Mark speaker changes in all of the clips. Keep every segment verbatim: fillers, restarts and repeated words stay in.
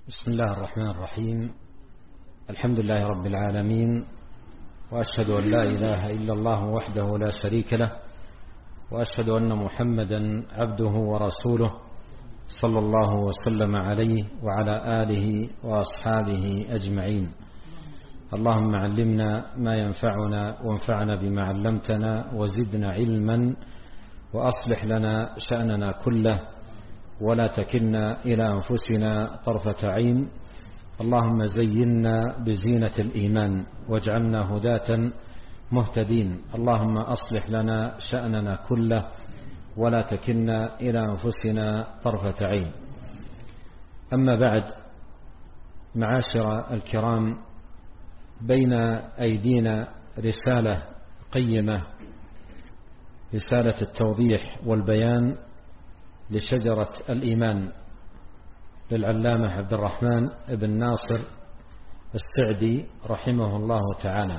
Speaker 1: بسم الله الرحمن الرحيم. الحمد لله رب العالمين، وأشهد أن لا إله إلا الله وحده لا شريك له، وأشهد أن محمدا عبده ورسوله صلى الله وسلم عليه وعلى آله وأصحابه أجمعين. اللهم علمنا ما ينفعنا وانفعنا بما علمتنا وزدنا علما، وأصلح لنا شأننا كله ولا تكلنا إلى أنفسنا طرفة عين. اللهم زينا بزينة الإيمان واجعلنا هداة مهتدين. اللهم أصلح لنا شأننا كله ولا تكلنا إلى أنفسنا طرفة عين. أما بعد، معاشر الكرام، بين أيدينا رسالة قيمة، رسالة التوضيح والبيان لشجرة الإيمان للعلامة عبد الرحمن بن ناصر السعدي رحمه الله تعالى.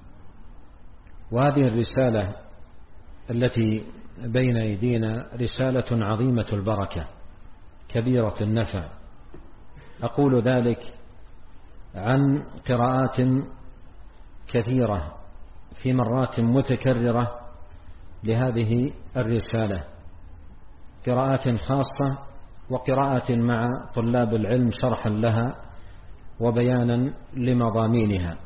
Speaker 1: وهذه الرسالة التي بين أيدينا رسالة عظيمة البركة كبيرة النفع. أقول ذلك عن قراءات كثيرة في مرات متكررة لهذه الرسالة، قراءات خاصة وقراءة مع طلاب العلم شرحا لها وبيانا لمضامينها.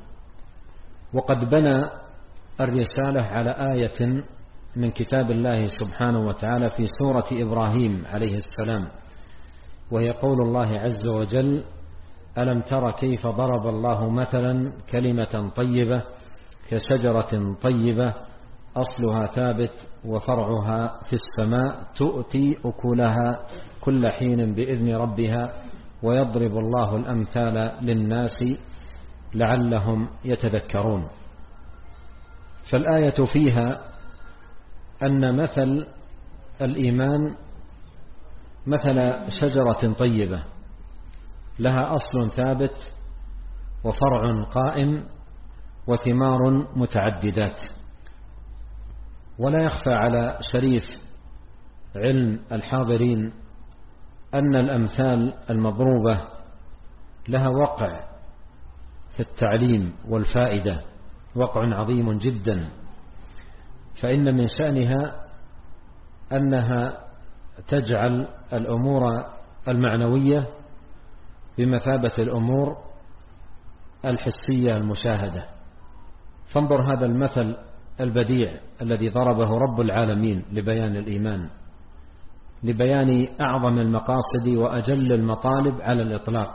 Speaker 1: وقد بنى الرسالة على آية من كتاب الله سبحانه وتعالى في سورة إبراهيم عليه السلام، وهي قول الله عز وجل: ألم تر كيف ضرب الله مثلا كلمة طيبة كشجرة طيبة أصلها ثابت وفرعها في السماء تؤتي أكلها كل حين بإذن ربها ويضرب الله الأمثال للناس لعلهم يتذكرون. فالآية فيها أن مثل الإيمان مثل شجرة طيبة لها أصل ثابت وفرع قائم وثمار متعددات. ولا يخفى على شريف علم الحاضرين أن الأمثال المضروبة لها وقع في التعليم والفائدة، وقع عظيم جدا. فإن من شأنها أنها تجعل الأمور المعنوية بمثابة الأمور الحسية المشاهدة. فانظر هذا المثل البديع الذي ضربه رب العالمين لبيان الإيمان، لبيان أعظم المقاصد وأجل المطالب على الإطلاق.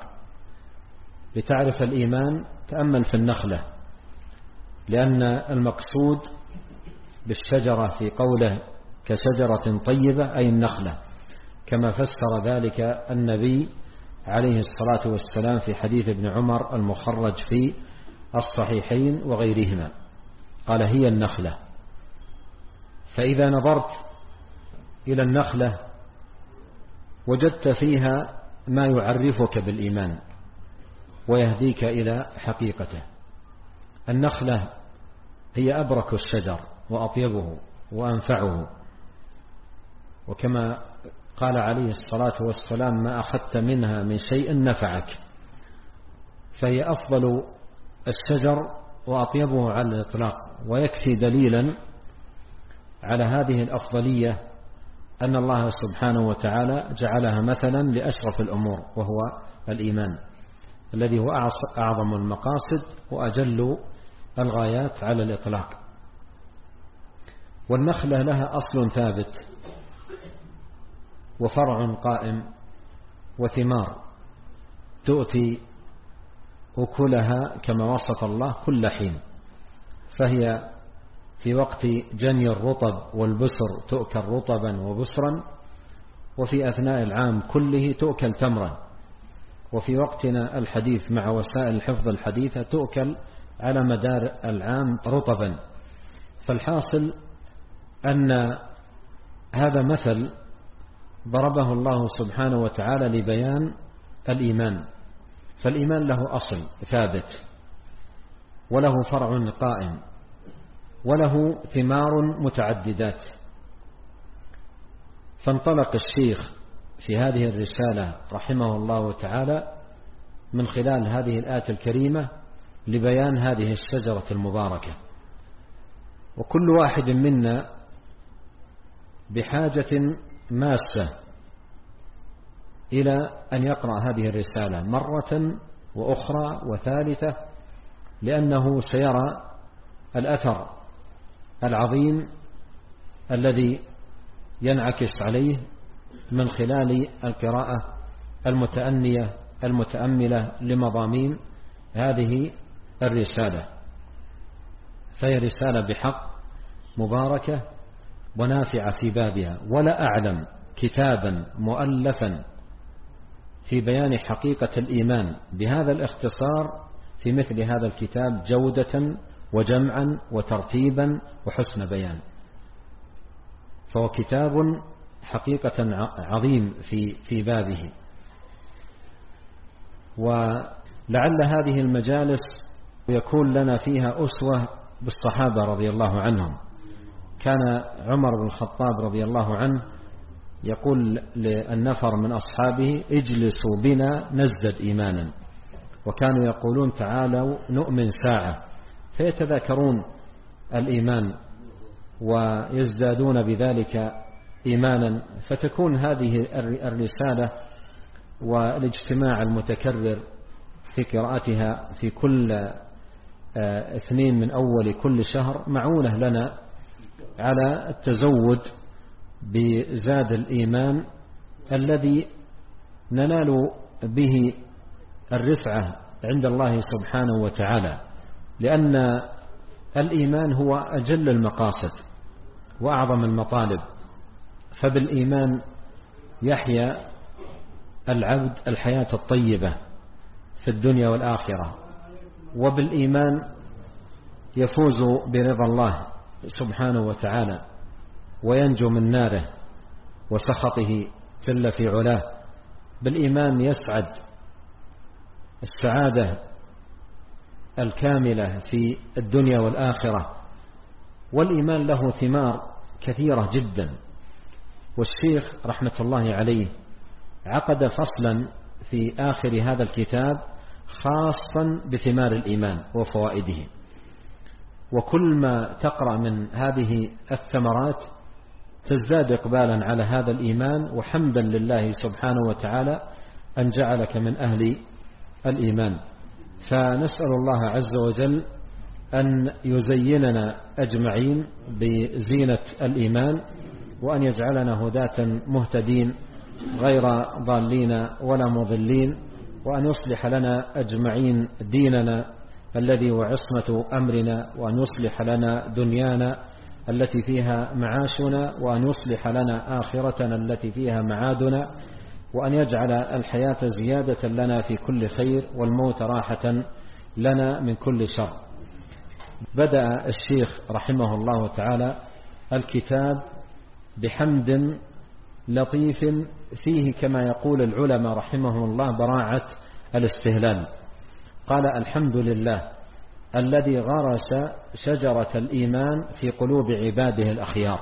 Speaker 1: لتعرف الإيمان تأمل في النخلة، لأن المقصود بالشجرة في قوله كشجرة طيبة أي النخلة، كما فسر ذلك النبي عليه الصلاة والسلام في حديث ابن عمر المخرج في الصحيحين وغيرهما، قال: هي النخلة. فإذا نظرت إلى النخلة وجدت فيها ما يعرفك بالإيمان ويهديك إلى حقيقته. النخلة هي أبرك الشجر وأطيبه وأنفعه، وكما قال عليه الصلاة والسلام: ما أخذت منها من شيء نفعك. فهي أفضل الشجر وأطيبه على الإطلاق. ويكفي دليلا على هذه الأفضلية أن الله سبحانه وتعالى جعلها مثلا لأشرف الأمور، وهو الإيمان الذي هو أعظم المقاصد وأجل الغايات على الإطلاق. والنخلة لها أصل ثابت وفرع قائم وثمار تؤتي أكلها كما وصف الله كل حين. فهي في وقت جني الرطب والبسر تؤكل رطبا وبسرا، وفي أثناء العام كله تؤكل تمرا، وفي وقتنا الحديث مع وسائل الحفظ الحديثة تؤكل على مدار العام رطبا. فالحاصل أن هذا مثل ضربه الله سبحانه وتعالى لبيان الإيمان. فالإيمان له أصل ثابت وله فرع قائم وله ثمار متعددات. فانطلق الشيخ في هذه الرسالة رحمه الله تعالى من خلال هذه الآية الكريمة لبيان هذه الشجرة المباركة. وكل واحد منا بحاجة ماسة إلى أن يقرأ هذه الرسالة مرة وأخرى وثالثة، لأنه سيرى الأثر العظيم الذي ينعكس عليه من خلال القراءة المتأنية المتأملة لمضامين هذه الرسالة. فهي رسالة بحق مباركة ونافعة في بابها، ولا أعلم كتابا مؤلفا في بيان حقيقة الإيمان بهذا الاختصار في مثل هذا الكتاب جودة وجمعا وترتيبا وحسن بيان. فهو كتاب حقيقة عظيم في في بابه. ولعل هذه المجالس يكون لنا فيها أسوة بالصحابة رضي الله عنهم. كان عمر بن الخطاب رضي الله عنه يقول للنفر من أصحابه: اجلسوا بنا نزدد إيمانا. وكانوا يقولون: تعالوا نؤمن ساعة، فيتذاكرون الإيمان ويزدادون بذلك إيمانا. فتكون هذه الرسالة والاجتماع المتكرر في قراءتها في كل اثنين من أول كل شهر معونة لنا على التزود بزاد الإيمان الذي ننال به الرفعة عند الله سبحانه وتعالى، لأن الإيمان هو أجل المقاصد وأعظم المطالب. فبالإيمان يحيا العبد الحياة الطيبة في الدنيا والآخرة، وبالإيمان يفوز برضا الله سبحانه وتعالى وينجو من ناره وسخطه جل في علاه. بالإيمان يسعد السعادة الكاملة في الدنيا والآخرة. والإيمان له ثمار كثيرة جدا. والشيخ رحمة الله عليه عقد فصلا في آخر هذا الكتاب خاصا بثمار الإيمان وفوائده. وكل ما تقرأ من هذه الثمرات تزداد إقبالا على هذا الإيمان، وحمدا لله سبحانه وتعالى أن جعلك من أهل الإيمان. فنسأل الله عز وجل أن يزيننا أجمعين بزينة الإيمان، وأن يجعلنا هداة مهتدين غير ضالين ولا مضلين، وأن يصلح لنا أجمعين ديننا الذي هو عصمة أمرنا، وأن يصلح لنا دنيانا التي فيها معاشنا، وأن يصلح لنا آخرتنا التي فيها معادنا، وأن يجعل الحياة زيادة لنا في كل خير والموت راحة لنا من كل شر. بدأ الشيخ رحمه الله تعالى الكتاب بحمد لطيف فيه كما يقول العلماء رحمهم الله براعة الاستهلال. قال: الحمد لله الذي غرس شجرة الإيمان في قلوب عباده الأخيار،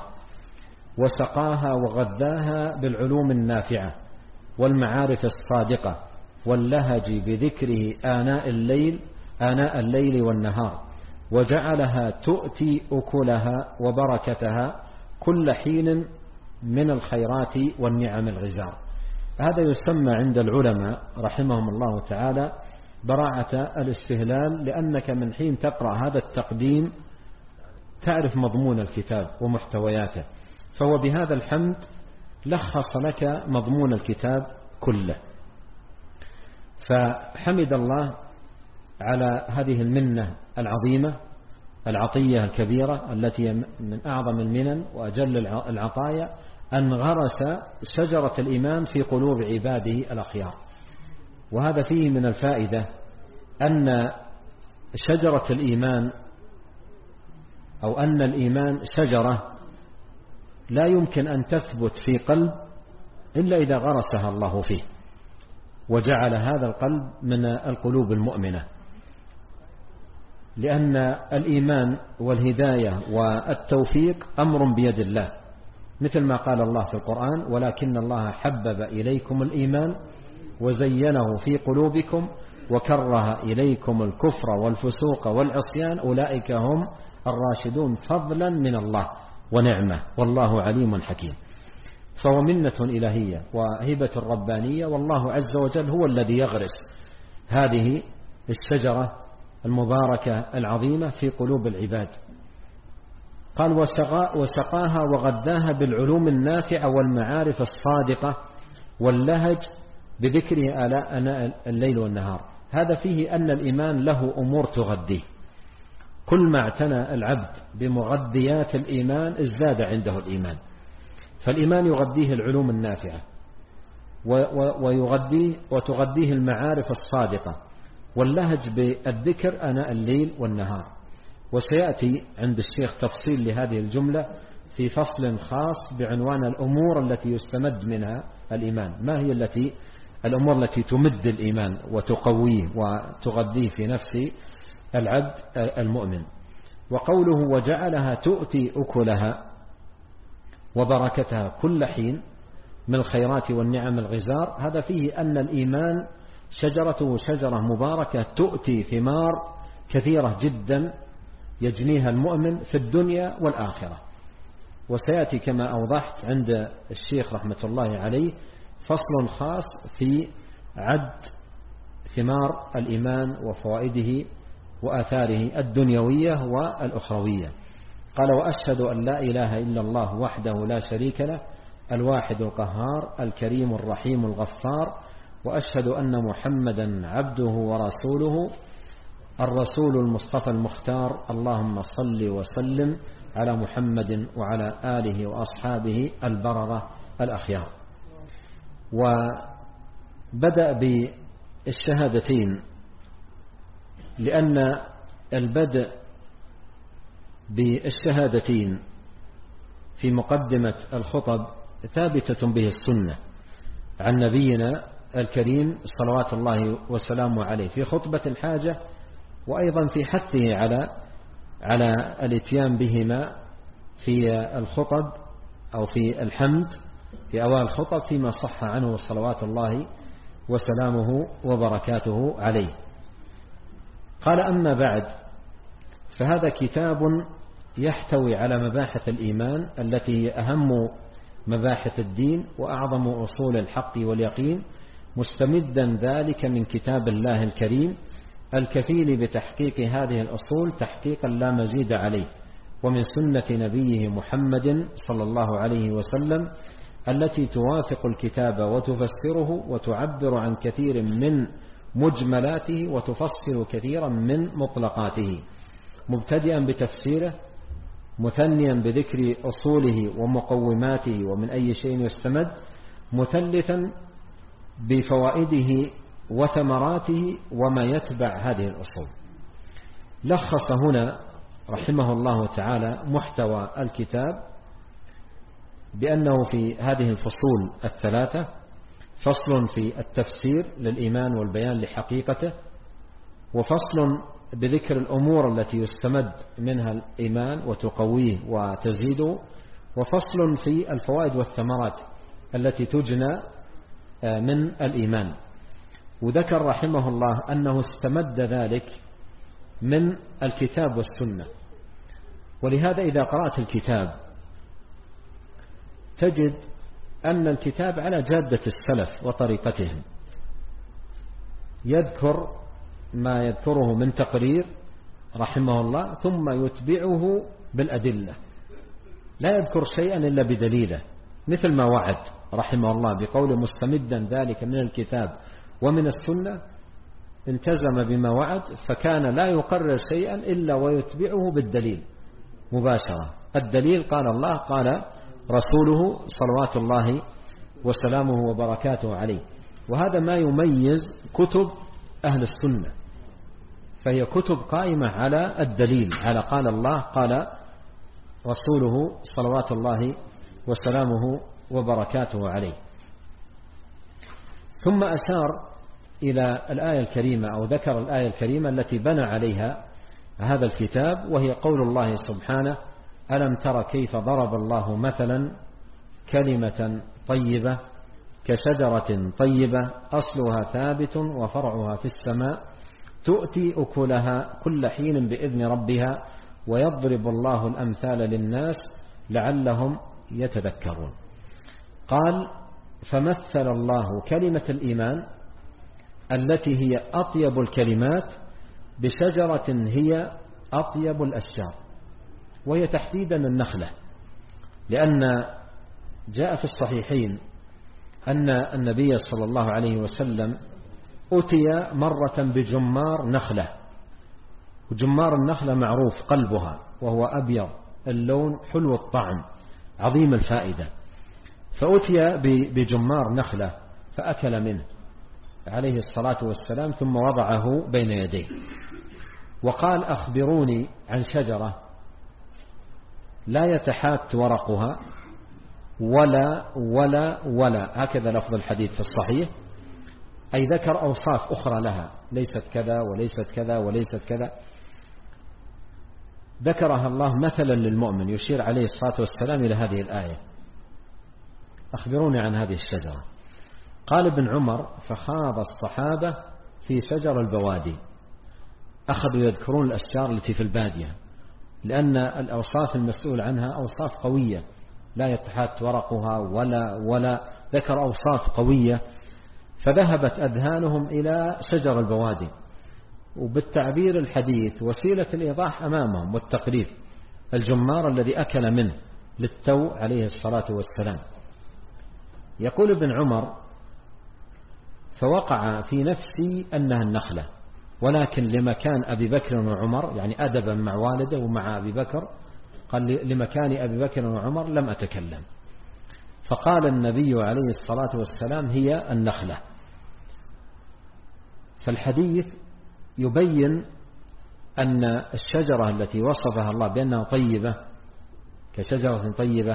Speaker 1: وسقاها وغذاها بالعلوم النافعة والمعارف الصادقة، واللهج بذكره آناء الليل آناء الليل والنهار، وجعلها تؤتي أكلها وبركتها كل حين من الخيرات والنعم الغزار. هذا يسمى عند العلماء رحمهم الله تعالى براعة الاستهلال، لأنك من حين تقرأ هذا التقديم تعرف مضمون الكتاب ومحتوياته، فهو بهذا الحمد لخص لك مضمون الكتاب كله. فحمد الله على هذه المنة العظيمة العطية الكبيرة التي من أعظم المنن وأجل العطايا، أن غرس شجرة الإيمان في قلوب عباده الأخيار. وهذا فيه من الفائدة أن شجرة الإيمان أو أن الإيمان شجرة لا يمكن أن تثبت في قلب إلا إذا غرسها الله فيه وجعل هذا القلب من القلوب المؤمنة، لأن الإيمان والهداية والتوفيق أمر بيد الله، مثل ما قال الله في القرآن: ولكن الله حبب إليكم الإيمان وزينه في قلوبكم وكره إليكم الكفر والفسوق والعصيان أولئك هم الراشدون فضلا من الله ونعمة والله عليم حكيم. فهو منة إلهية وهبة ربانية، والله عز وجل هو الذي يغرس هذه الشجرة المباركة العظيمة في قلوب العباد. قال وسقاها وغذاها بالعلوم النافعة والمعارف الصادقة واللهج بذكره آلاء الليل والنهار. هذا فيه أن الإيمان له أمور تغذيه، كل ما اعتنى العبد بمغذيات الإيمان ازداد عنده الإيمان. فالإيمان يغذيه العلوم النافعة ويغذيه وتغذيه المعارف الصادقة واللهج بالذكر آناء الليل والنهار. وسيأتي عند الشيخ تفصيل لهذه الجملة في فصل خاص بعنوان الأمور التي يستمد منها الإيمان. ما هي التي الأمور التي تمد الإيمان وتقويه وتغذيه في نفس العبد المؤمن. وقوله وجعلها تؤتي أكلها وبركتها كل حين من الخيرات والنعم الغزار. هذا فيه أن الإيمان شجرته شجرة مباركة تؤتي ثمار كثيرة جدا يجنيها المؤمن في الدنيا والآخرة. وسيأتي كما أوضحت عند الشيخ رحمة الله عليه فصل خاص في عد ثمار الإيمان وفوائده وآثاره الدنيوية والأخروية. قال وأشهد أن لا إله إلا الله وحده لا شريك له الواحد القهار الكريم الرحيم الغفار، وأشهد أن محمدا عبده ورسوله الرسول المصطفى المختار. اللهم صل وسلم على محمد وعلى آله وأصحابه البررة الأخيار. وبدأ بالشهادتين لأن البدء بالشهادتين في مقدمة الخطب ثابتة به السنة عن نبينا الكريم صلوات الله وسلامه عليه في خطبة الحاجة، وأيضا في حثه على على الاتيان بهما في الخطب أو في الحمد في أوائل الخطب فيما صح عنه صلوات الله وسلامه وبركاته عليه. قال أما بعد فهذا كتاب يحتوي على مباحث الإيمان التي هي أهم مباحث الدين وأعظم أصول الحق واليقين، مستمدا ذلك من كتاب الله الكريم الكفيل بتحقيق هذه الأصول تحقيقا لا مزيد عليه، ومن سنة نبيه محمد صلى الله عليه وسلم التي توافق الكتاب وتفسره وتعبر عن كثير من مجملاته وتفصل كثيرا من مطلقاته، مبتدئا بتفسيره مثنيا بذكر أصوله ومقوماته ومن أي شيء يستمد، مثلثا بفوائده وثمراته وما يتبع هذه الأصول. لخص هنا رحمه الله تعالى محتوى الكتاب بأنه في هذه الفصول الثلاثة فصل في التفسير للإيمان والبيان لحقيقته، وفصل بذكر الأمور التي يستمد منها الإيمان وتقويه وتزيده، وفصل في الفوائد والثمرات التي تجنى من الإيمان. وذكر رحمه الله أنه استمد ذلك من الكتاب والسنة. ولهذا إذا قرأت الكتاب تجد أن الكتاب على جادة السلف وطريقتهم، يذكر ما يذكره من تقرير رحمه الله ثم يتبعه بالأدلة، لا يذكر شيئا إلا بدليله، مثل ما وعد رحمه الله بقول مستمدا ذلك من الكتاب ومن السنة، التزم بما وعد فكان لا يقرر شيئا إلا ويتبعه بالدليل مباشرة. الدليل قال الله قال رسوله صلوات الله وسلامه وبركاته عليه. وهذا ما يميز كتب أهل السنة، فهي كتب قائمة على الدليل، على قال الله قال رسوله صلوات الله وسلامه وبركاته عليه. ثم أشار إلى الآية الكريمة أو ذكر الآية الكريمة التي بنى عليها هذا الكتاب، وهي قول الله سبحانه ألم تر كيف ضرب الله مثلا كلمة طيبة كشجرة طيبة أصلها ثابت وفرعها في السماء تؤتي أكلها كل حين بإذن ربها ويضرب الله الأمثال للناس لعلهم يتذكرون. قال: فمثل الله كلمة الإيمان التي هي أطيب الكلمات بشجرة هي أطيب الأشجار، وهي تحديدا النخلة، لأن جاء في الصحيحين أن النبي صلى الله عليه وسلم أتي مرة بجمار نخلة، وجمار النخلة معروف قلبها، وهو أبيض اللون حلو الطعم عظيم الفائدة، فأتي بجمار نخلة فأكل منه عليه الصلاة والسلام ثم وضعه بين يديه وقال: أخبروني عن شجرة لا يتحات ورقها ولا ولا ولا هكذا لفظ الحديث في الصحيح، أي ذكر أوصاف أخرى لها، ليست كذا وليست كذا وليست كذا، ذكرها الله مثلا للمؤمن، يشير عليه الصلاة والسلام إلى هذه الآية: أخبروني عن هذه الشجرة. قال ابن عمر: فخاض الصحابة في شجر البوادي، أخذوا يذكرون الأشجار التي في البادية، لأن الأوصاف المسؤول عنها أوصاف قوية لا يتحات ورقها ولا ولا ذكر أوصاف قوية، فذهبت أذهانهم إلى شجر البوادي، وبالتعبير الحديث وسيلة الإيضاح أمامهم والتقريب، الجمار الذي أكل منه للتو عليه الصلاة والسلام. يقول ابن عمر: فوقع في نفسي أنها النخلة، ولكن لمكان أبي بكر وعمر، يعني أدبا مع والده ومع أبي بكر، قال: لمكان أبي بكر وعمر لم أتكلم. فقال النبي عليه الصلاة والسلام: هي النخلة. فالحديث يبين أن الشجرة التي وصفها الله بأنها طيبة كشجرة طيبة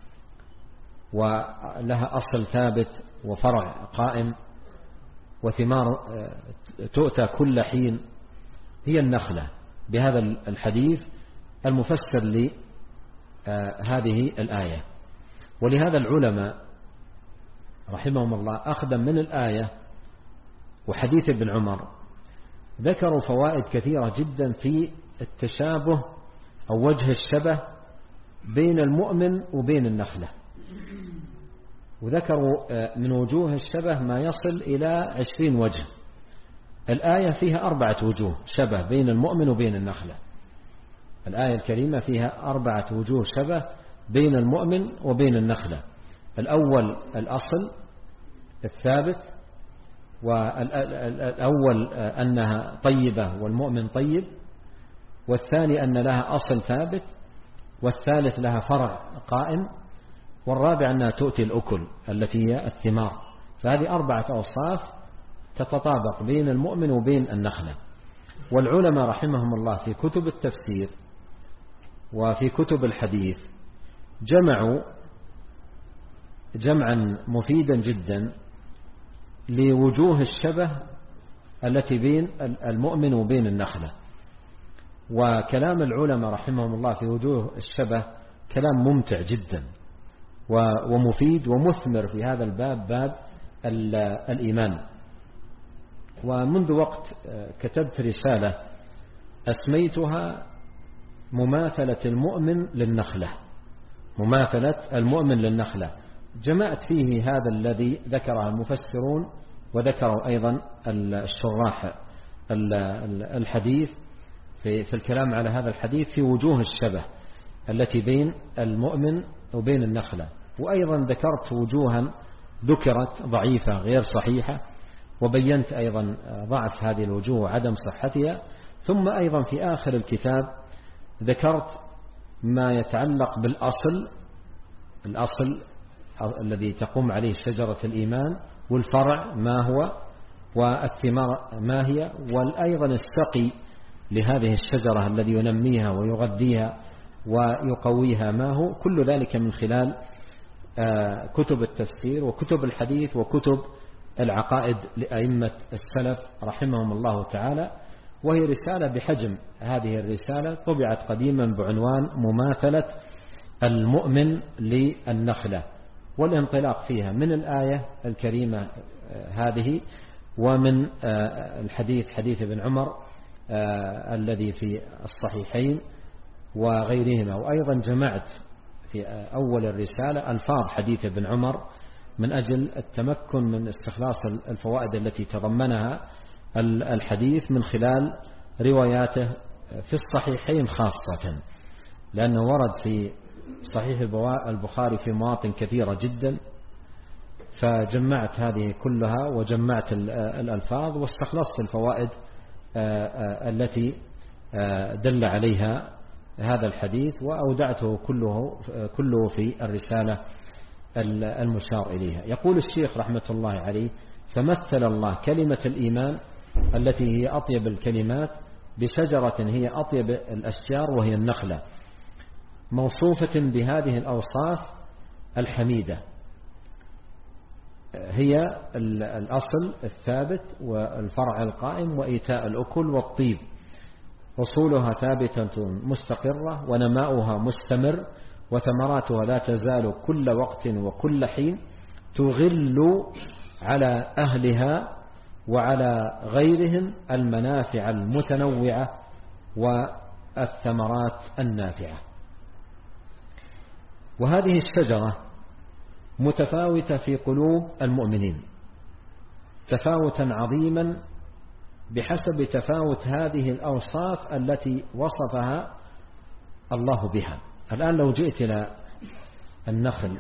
Speaker 1: ولها أصل ثابت وفرع قائم وثمار تؤتى كل حين، هي النخلة، بهذا الحديث المفسر لهذه الآية. ولهذا العلماء رحمهم الله أخذا من الآية وحديث ابن عمر ذكروا فوائد كثيرة جدا في التشابه أو وجه الشبه بين المؤمن وبين النخلة، وذكروا من وجوه الشبه ما يصل إلى عشرين وجه. الآية فيها أربعة وجوه شبه بين المؤمن وبين النخلة، الآية الكريمة فيها أربعة وجوه شبه بين المؤمن وبين النخلة. الأول الأصل الثابت، والأول أنها طيبة والمؤمن طيب، والثاني أن لها أصل ثابت، والثالث لها فرع قائم، والرابع أنها تؤتي الأكل التي هي الثمار. فهذه أربعة أوصاف تتطابق بين المؤمن وبين النخلة. والعلماء رحمهم الله في كتب التفسير وفي كتب الحديث جمعوا جمعا مفيدا جدا لوجوه الشبه التي بين المؤمن وبين النخلة. وكلام العلماء رحمهم الله في وجوه الشبه كلام ممتع جدا ومفيد ومثمر في هذا الباب، باب الإيمان. ومنذ وقت كتبت رسالة أسميتها مماثلة المؤمن للنخلة، مماثلة المؤمن للنخلة. جمعت فيه هذا الذي ذكره المفسرون وذكروا أيضا الشراح الحديث في الكلام على هذا الحديث في وجوه الشبه التي بين المؤمن وبين النخلة. وأيضا ذكرت وجوها ذكرت ضعيفة غير صحيحة، وبينت أيضا ضعف هذه الوجوه وعدم صحتها. ثم أيضا في آخر الكتاب ذكرت ما يتعلق بالأصل، الأصل الذي تقوم عليه شجرة الإيمان، والفرع ما هو، والثمار ما هي، وأيضا السقي لهذه الشجرة الذي ينميها ويغذيها ويقويها ما هو. كل ذلك من خلال كتب التفسير وكتب الحديث وكتب العقائد لأئمة السلف رحمهم الله تعالى. وهي رسالة بحجم هذه الرسالة، طبعت قديما بعنوان مماثلة المؤمن للنخلة. والانطلاق فيها من الآية الكريمة هذه ومن الحديث حديث ابن عمر الذي في الصحيحين وغيرهما. وأيضا جمعت في أول الرسالة ألفاظ حديث ابن عمر من أجل التمكن من استخلاص الفوائد التي تضمنها الحديث من خلال رواياته في الصحيحين خاصة، لأنه ورد في صحيح البخاري في مواطن كثيرة جدا، فجمعت هذه كلها وجمعت الألفاظ واستخلصت الفوائد التي دل عليها هذا الحديث وأودعته كله كله في الرسالة المشار إليها. يقول الشيخ رحمة الله عليه: فمثل الله كلمة الإيمان التي هي أطيب الكلمات بشجرة هي أطيب الأشجار وهي النخلة، موصوفة بهذه الأوصاف الحميدة، هي الأصل الثابت والفرع القائم وإيتاء الأكل والطيب، أصولها ثابتة مستقرة ونماؤها مستمر، وثمراتها لا تزال كل وقت وكل حين تغل على أهلها وعلى غيرهم المنافع المتنوعة والثمرات النافعة. وهذه الشجرة متفاوتة في قلوب المؤمنين تفاوتا عظيما بحسب تفاوت هذه الأوصاف التي وصفها الله بها. الآن لو جئت إلى النخل،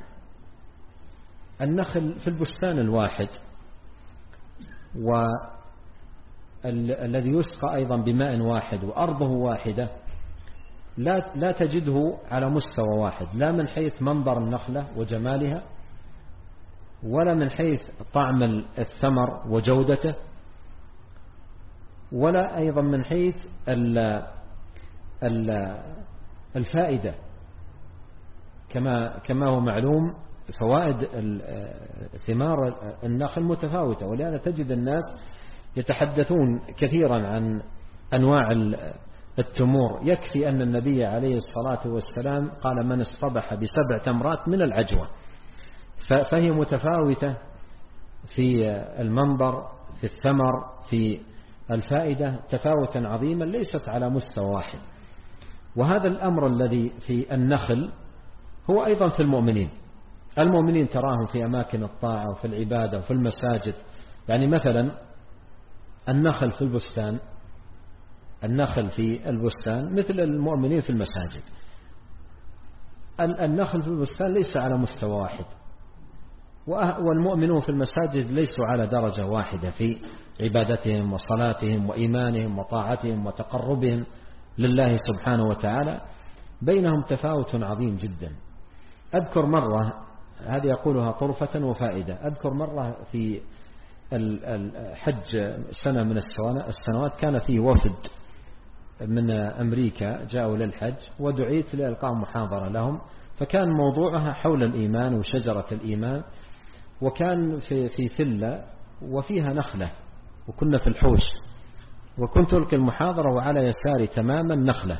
Speaker 1: النخل في البستان الواحد والذي يسقى أيضا بماء واحد وأرضه واحدة لا لا تجده على مستوى واحد، لا من حيث منظر النخلة وجمالها، ولا من حيث طعم الثمر وجودته، ولا أيضا من حيث الفائدة. كما كما هو معلوم فوائد ثمار النخل متفاوتة، ولهذا تجد الناس يتحدثون كثيرا عن أنواع التمور. يكفي أن النبي عليه الصلاة والسلام قال: من اصطبح بسبع تمرات من العجوة. فهي متفاوتة في المنظر، في الثمر، في الفائدة، تفاوتا عظيما ليست على مستوى واحد. وهذا الأمر الذي في النخل هو أيضا في المؤمنين. المؤمنين تراهم في أماكن الطاعة وفي العبادة وفي المساجد. يعني مثلا النخل في البستان، النخل في البستان مثل المؤمنين في المساجد. النخل في البستان ليس على مستوى واحد، والمؤمنون في المساجد ليسوا على درجة واحدة في عبادتهم وصلاتهم وإيمانهم وطاعتهم وتقربهم لله سبحانه وتعالى، بينهم تفاوت عظيم جدا. أذكر مرة، هذه يقولها طرفة وفائدة، أذكر مرة في الحج سنة من السنوات كان فيه وفد من أمريكا جاءوا للحج ودعيت لإلقاء محاضرة لهم، فكان موضوعها حول الإيمان وشجرة الإيمان، وكان في في ثلة وفيها نخلة، وكنا في الحوش، وكنت ألقي المحاضرة وعلى يساري تماما نخلة،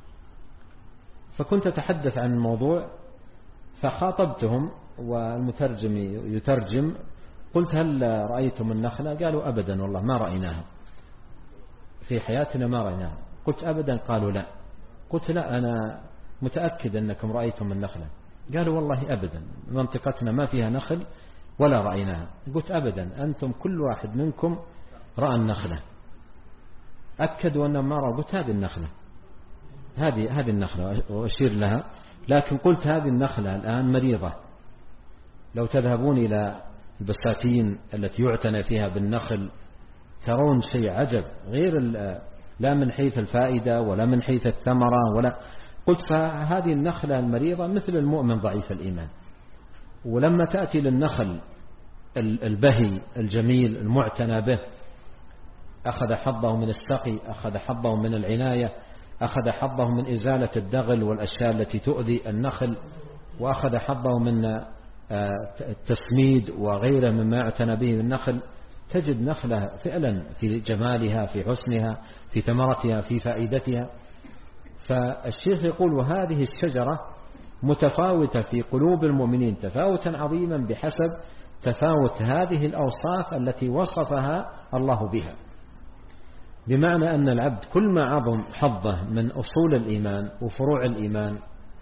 Speaker 1: فكنت أتحدث عن الموضوع فخاطبتهم والمترجم يترجم. قلت: هل رأيتم النخلة؟ قالوا: أبدا والله ما رأيناها في حياتنا، ما رأيناها. قلت: أبدا؟ قالوا: لا. قلت: لا، أنا متأكد أنكم رأيتم النخلة. قالوا: والله أبدا، منطقتنا ما فيها نخل ولا رأيناها. قلت: أبدا، أنتم كل واحد منكم رأى النخلة. أكدوا أنهم ما رأوا. قلت: هذه النخلة، هذه هذه النخلة، وأشير لها. لكن قلت: هذه النخلة الآن مريضة، لو تذهبون إلى البساتين التي يعتنى فيها بالنخل ترون شيء عجب، غير لا من حيث الفائدة ولا من حيث الثمرة ولا. قلت: فهذه النخلة المريضة مثل المؤمن ضعيف الإيمان. ولما تأتي للنخل البهي الجميل المعتنى به، أخذ حظه من السقي، أخذ حظه من العناية، أخذ حظه من إزالة الدغل والأشياء التي تؤذي النخل، وأخذ حظه من التسميد وغيره مما يعتنى به النخل. تجد نخلة فعلا في جمالها، في حسنها، في ثمرتها، في فائدتها. فالشيخ يقول: وهذه الشجرة متفاوتة في قلوب المؤمنين تفاوتا عظيما بحسب تفاوت هذه الأوصاف التي وصفها الله بها، بمعنى أن العبد كل ما عظم حظه من أصول الإيمان وفروع الإيمان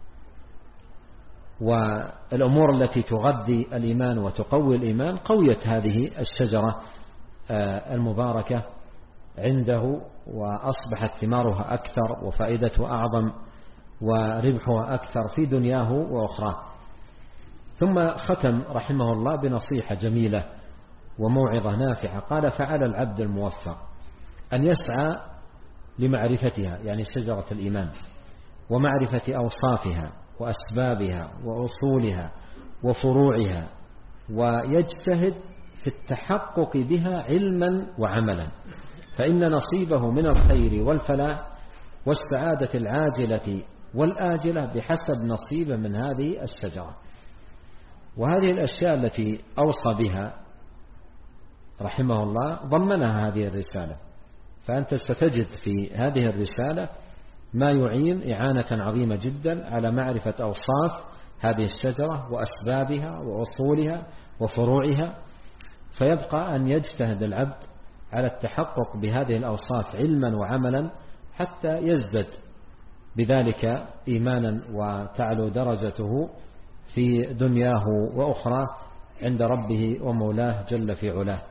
Speaker 1: والأمور التي تغذي الإيمان وتقوي الإيمان، قويت هذه الشجرة المباركة عنده وأصبحت ثمارها أكثر وفائدتها أعظم وربحها أكثر في دنياه وأخراه. ثم ختم رحمه الله بنصيحة جميلة وموعظة نافعة، قال: فعلى العبد الموفق أن يسعى لمعرفتها، يعني شجرة الإيمان، ومعرفة أوصافها وأسبابها وأصولها وفروعها، ويجتهد في التحقق بها علما وعملا، فإن نصيبه من الخير والفلاح والسعادة العاجلة والآجلة بحسب نصيبه من هذه الشجرة. وهذه الأشياء التي أوصى بها رحمه الله ضمنها هذه الرسالة، فأنت ستجد في هذه الرسالة ما يعين إعانة عظيمة جدا على معرفة أوصاف هذه الشجرة وأسبابها وأصولها وفروعها، فيبقى أن يجتهد العبد على التحقق بهذه الأوصاف علما وعملا حتى يزدد بذلك إيمانا وتعلو درجته في دنياه وأخرى عند ربه ومولاه جل في علاه.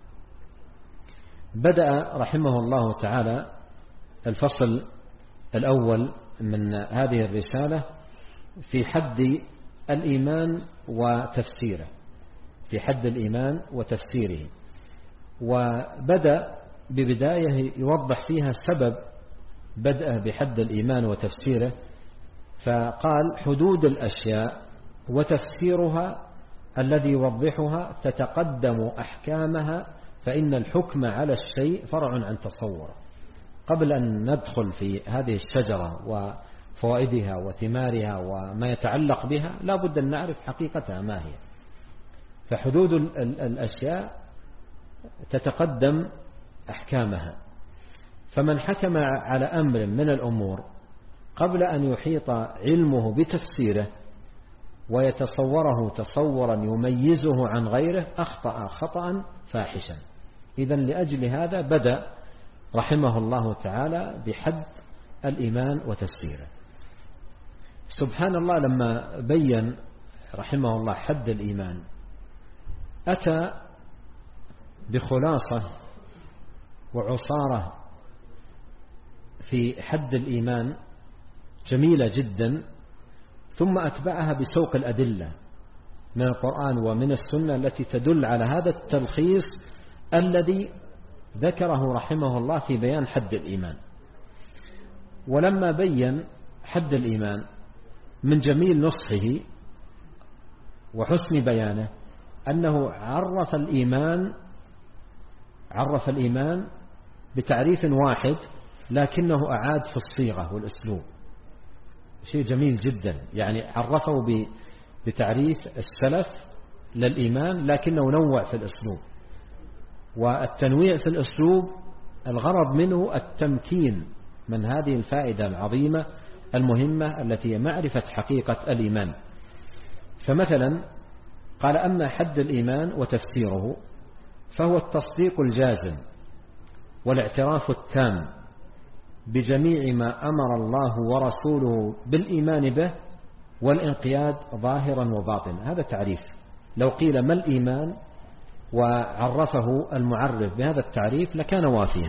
Speaker 1: بدأ رحمه الله تعالى الفصل الأول من هذه الرسالة في حد الإيمان وتفسيره، في حد الإيمان وتفسيره، وبدأ ببداية يوضح فيها سبب بدأه بحد الإيمان وتفسيره، فقال: حدود الأشياء وتفسيرها الذي يوضحها تتقدم أحكامها، فإن الحكم على الشيء فرع عن تصوره. قبل أن ندخل في هذه الشجرة وفوائدها وثمارها وما يتعلق بها لا بد أن نعرف حقيقتها ما هي. فحدود الأشياء تتقدم أحكامها، فمن حكم على أمر من الأمور قبل أن يحيط علمه بتفسيره ويتصوره تصورا يميزه عن غيره أخطأ خطأ فاحشا. إذن لأجل هذا بدأ رحمه الله تعالى بحد الإيمان وتفسيره. سبحان الله، لما بين رحمه الله حد الإيمان أتى بخلاصة وعصارة في حد الإيمان جميلة جدا، ثم أتبعها بسوق الأدلة من القرآن ومن السنة التي تدل على هذا التلخيص الذي ذكره رحمه الله في بيان حد الإيمان. ولما بين حد الإيمان من جميل نصحه وحسن بيانه أنه عرف الإيمان عرف الإيمان بتعريف واحد لكنه أعاد في الصيغة والأسلوب، شيء جميل جدا. يعني عرفه بتعريف السلف للإيمان لكنه نوع في الأسلوب، والتنويع في الأسلوب الغرض منه التمكين من هذه الفائدة العظيمة المهمة التي هي معرفة حقيقة الإيمان. فمثلا قال: أما حد الإيمان وتفسيره فهو التصديق الجازم والاعتراف التام بجميع ما أمر الله ورسوله بالإيمان به والانقياد ظاهرا وباطنا. هذا تعريف. لو قيل ما الإيمان وعرفه المعرف بهذا التعريف لكان وافيا.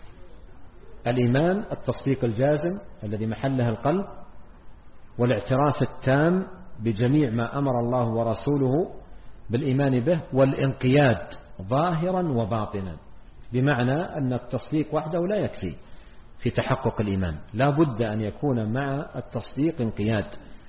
Speaker 1: الإيمان التصديق الجازم الذي محله القلب، والاعتراف التام بجميع ما أمر الله ورسوله بالإيمان به، والانقياد ظاهرا وباطنا، بمعنى أن التصديق وحده لا يكفي في تحقق الإيمان، لا بد أن يكون مع التصديق انقياد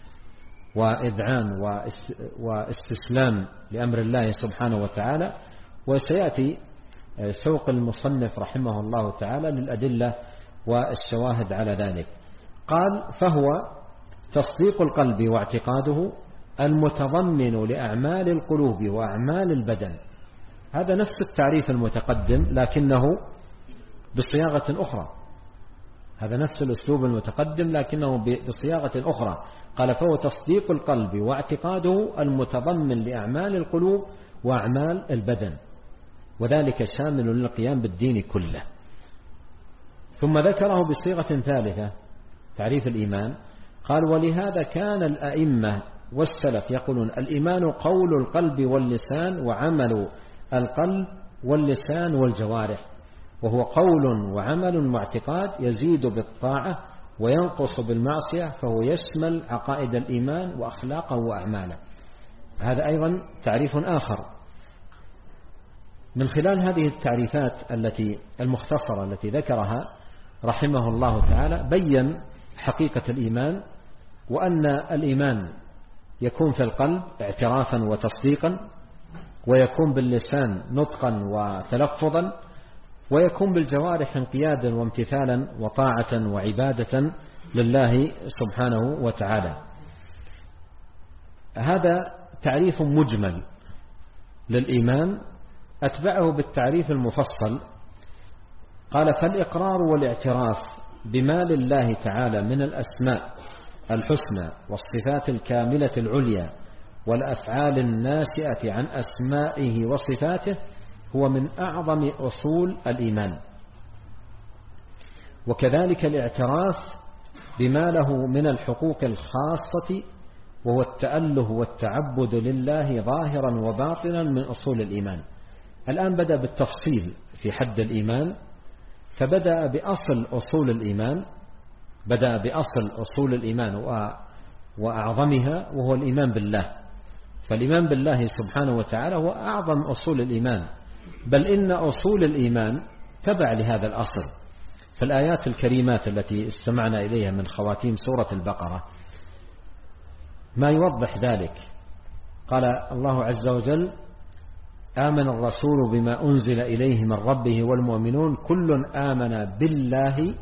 Speaker 1: وإذعان واستسلام لأمر الله سبحانه وتعالى. وسيأتي سوق المصنف رحمه الله تعالى للأدلة والشواهد على ذلك. قال: فهو تصديق القلب واعتقاده المتضمن لأعمال القلوب وأعمال البدن. هذا نفس التعريف المتقدم لكنه بصياغة أخرى. هذا نفس الأسلوب المتقدم لكنه بصياغة أخرى. قال فهو تصديق القلب واعتقاده المتضمن لأعمال القلوب وأعمال البدن، وذلك شامل للقيام بالدين كله. ثم ذكره بصيغة ثالثة تعريف الإيمان، قال ولهذا كان الأئمة والسلف يقولون الإيمان قول القلب واللسان وعمل القلب واللسان والجوارح، وهو قول وعمل واعتقاد يزيد بالطاعة وينقص بالمعصية، فهو يشمل عقائد الإيمان وأخلاقه وأعماله. هذا أيضا تعريف آخر. من خلال هذه التعريفات التي المختصرة التي ذكرها رحمه الله تعالى بين حقيقة الإيمان، وأن الإيمان يكون في القلب اعترافا وتصديقا، ويكون باللسان نطقا وتلفظا، ويكون بالجوارح انقيادا وامتثالا وطاعة وعبادة لله سبحانه وتعالى. هذا تعريف مجمل للإيمان، أتبعه بالتعريف المفصل. قال فالإقرار والاعتراف بما لله تعالى من الأسماء الحسنى والصفات الكاملة العليا والأفعال الناشئة عن أسمائه وصفاته هو من أعظم أصول الإيمان، وكذلك الاعتراف بما له من الحقوق الخاصة وهو التأله والتعبد لله ظاهرا وباطنا من أصول الإيمان. الآن بدأ بالتفصيل في حد الإيمان، فبدأ بأصل أصول الإيمان، بدأ بأصل أصول الإيمان وأعظمها وهو الإيمان بالله. فالإيمان بالله سبحانه وتعالى هو أعظم أصول الإيمان، بل إن أصول الإيمان تبع لهذا الأصل. فالآيات الكريمات التي استمعنا إليها من خواتيم سورة البقرة ما يوضح ذلك. قال الله عز وجل آمن الرسول بما أنزل إليه من ربه والمؤمنون كل آمن بالله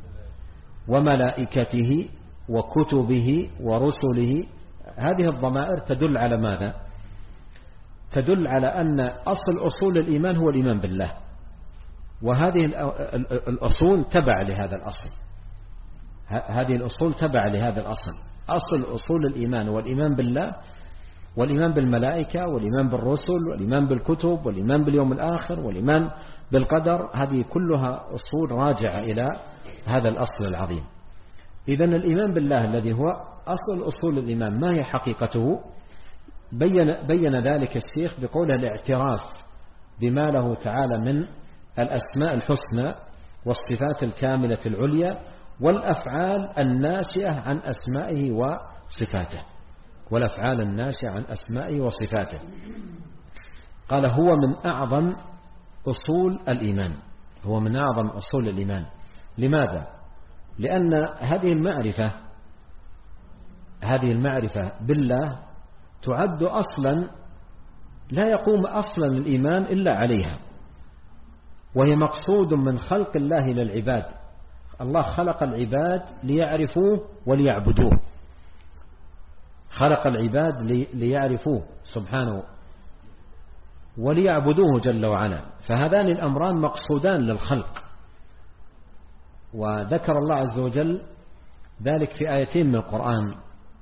Speaker 1: وملائكته وكتبه ورسله. هذه الضمائر تدل على ماذا؟ تدل على أن أصل أصول الإيمان هو الإيمان بالله، وهذه الأصول تبع لهذا الأصل. هذه الأصول تبع لهذا الأصل. أصل أصول الإيمان والإيمان بالله والإيمان بالملائكة والإيمان بالرسل والإيمان بالكتب والإيمان باليوم الآخر والإيمان بالقدر، هذه كلها أصول راجعة إلى هذا الأصل العظيم. إذن الإيمان بالله الذي هو أصل أصول الإيمان ما هي حقيقته؟ بين, بين ذلك الشيخ بقوله الاعتراف بما له تعالى من الأسماء الحسنى والصفات الكاملة العليا والأفعال الناشئة عن أسمائه وصفاته والأفعال الناشئة عن أسمائه وصفاته. قال هو من أعظم أصول الإيمان، هو من أعظم أصول الإيمان. لماذا؟ لأن هذه المعرفة هذه المعرفة بالله تعد أصلا لا يقوم أصلا الإيمان إلا عليها، وهي مقصود من خلق الله للعباد. الله خلق العباد ليعرفوه وليعبدوه، خلق العباد ليعرفوه سبحانه وليعبدوه جل وعلا، فهذان الأمران مقصودان للخلق. وذكر الله عز وجل ذلك في آيتين من القرآن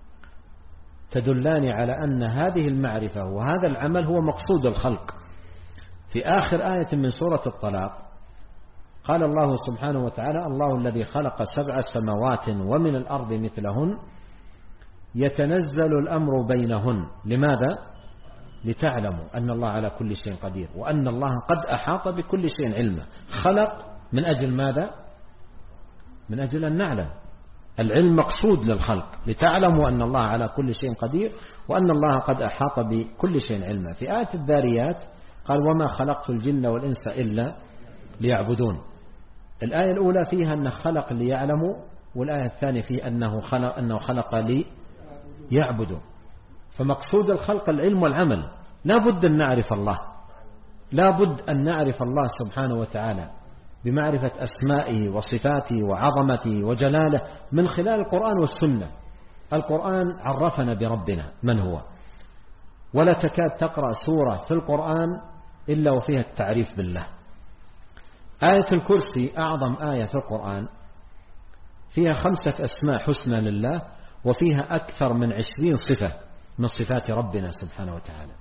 Speaker 1: تدلان على أن هذه المعرفة وهذا العمل هو مقصود الخلق. في آخر آية من سورة الطلاق قال الله سبحانه وتعالى الله الذي خلق سبع سماوات ومن الأرض مثلهن يتنزل الأمر بينهن. لماذا؟ لتعلموا أن الله على كل شيء قدير وأن الله قد أحاط بكل شيء علما. خلق من أجل ماذا؟ من أجل أن نعلم. العلم مقصود للخلق لتعلموا أن الله على كل شيء قدير وأن الله قد أحاط بكل شيء علما. في آية الذاريات قال وما خلقت الجن والإنس إلا ليعبدون. الآية الأولى فيها أنه خلق ليعلموا، والآية الثانية فيها أنه خلق, أنه خلق ليعبدوا. فمقصود الخلق العلم والعمل. لا بد أن نعرف الله، لا بد أن نعرف الله سبحانه وتعالى بمعرفة أسمائه وصفاته وعظمته وجلاله من خلال القرآن والسنة. القرآن عرفنا بربنا من هو، ولا تكاد تقرأ سورة في القرآن إلا وفيها التعريف بالله. آية الكرسي أعظم آية في القرآن فيها خمسة أسماء حسنى لله، وفيها أكثر من عشرين صفة من صفات ربنا سبحانه وتعالى،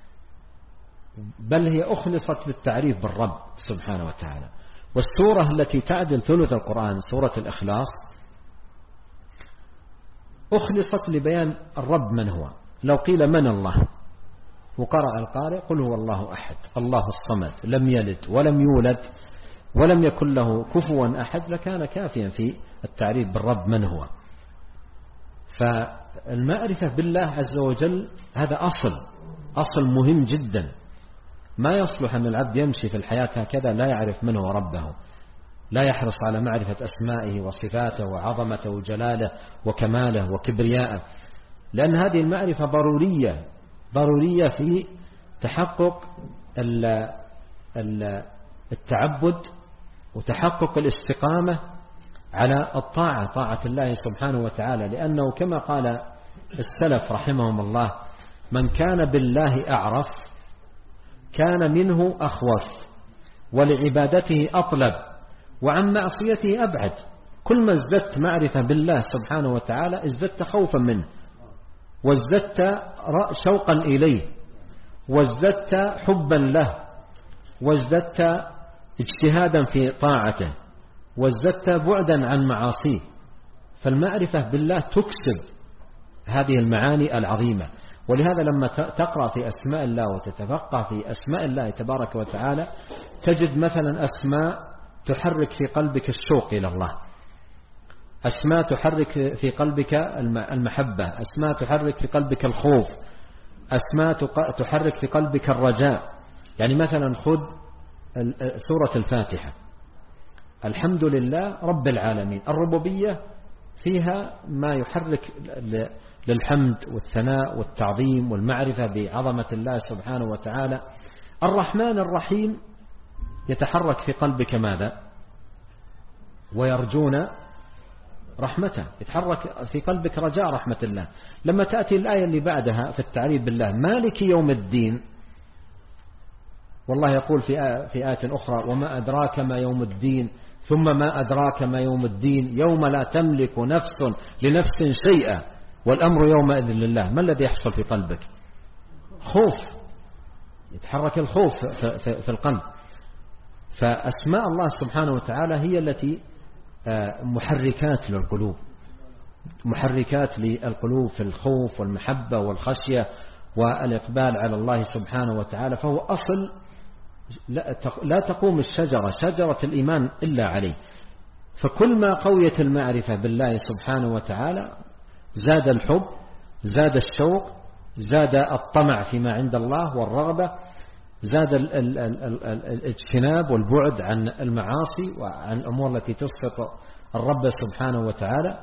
Speaker 1: بل هي أخلصت للتعريف بالرب سبحانه وتعالى. والسورة التي تعدل ثلث القرآن سورة الإخلاص أخلصت لبيان الرب من هو. لو قيل من الله وقرأ القارئ قل هو الله أحد الله الصمد لم يلد ولم يولد ولم يكن له كفوا أحد لكان كافيا في التعريف بالرب من هو. فالمعرفة بالله عز وجل هذا أصل أصل مهم جدا. ما يصلح أن العبد يمشي في الحياة هكذا لا يعرف من هو ربه، لا يحرص على معرفة أسمائه وصفاته وعظمته وجلاله وكماله وكبرياءه، لأن هذه المعرفة ضرورية ضرورية في تحقق التعبد وتحقق الاستقامة على الطاعة، طاعة الله سبحانه وتعالى. لأنه كما قال السلف رحمهم الله: من كان بالله أعرف كان منه أخوف، ولعبادته أطلب، وعن معصيته أبعد. كل ما ازددت معرفة بالله سبحانه وتعالى ازددت خوفا منه، وازددت شوقا إليه، وازددت حبا له، وازددت اجتهادا في طاعته، وازددت بعدا عن معاصيه. فالمعرفة بالله تكسب هذه المعاني العظيمة. ولهذا لما تقرأ في أسماء الله وتتفقه في أسماء الله تبارك وتعالى تجد مثلا أسماء تحرك في قلبك الشوق إلى الله، أسماء تحرك في قلبك المحبة، أسماء تحرك في قلبك الخوف، أسماء تحرك في قلبك الرجاء. يعني مثلا خذ سورة الفاتحة، الحمد لله رب العالمين، الربوبية فيها ما يحرك للحمد والثناء والتعظيم والمعرفة بعظمة الله سبحانه وتعالى. الرحمن الرحيم يتحرك في قلبك ماذا؟ ويرجون رحمته، يتحرك في قلبك رجاء رحمة الله. لما تأتي الآية اللي بعدها في التعريف بالله مالك يوم الدين، والله يقول في في آية أخرى: وما أدراك ما يوم الدين، ثم ما أدراك ما يوم الدين، يوم لا تملك نفس لنفس شيئا والأمر يومئذ لله. ما الذي يحصل في قلبك؟ خوف، يتحرك الخوف في القلب. فأسماء الله سبحانه وتعالى هي التي محركات للقلوب، محركات للقلوب في الخوف والمحبة والخشية والإقبال على الله سبحانه وتعالى. فهو أصل لا تقوم الشجرة شجرة الإيمان إلا عليه. فكل ما قويت المعرفة بالله سبحانه وتعالى زاد الحب، زاد الشوق، زاد الطمع فيما عند الله والرغبة، زاد الاجتناب والبعد عن المعاصي وعن الأمور التي تسقط الرب سبحانه وتعالى.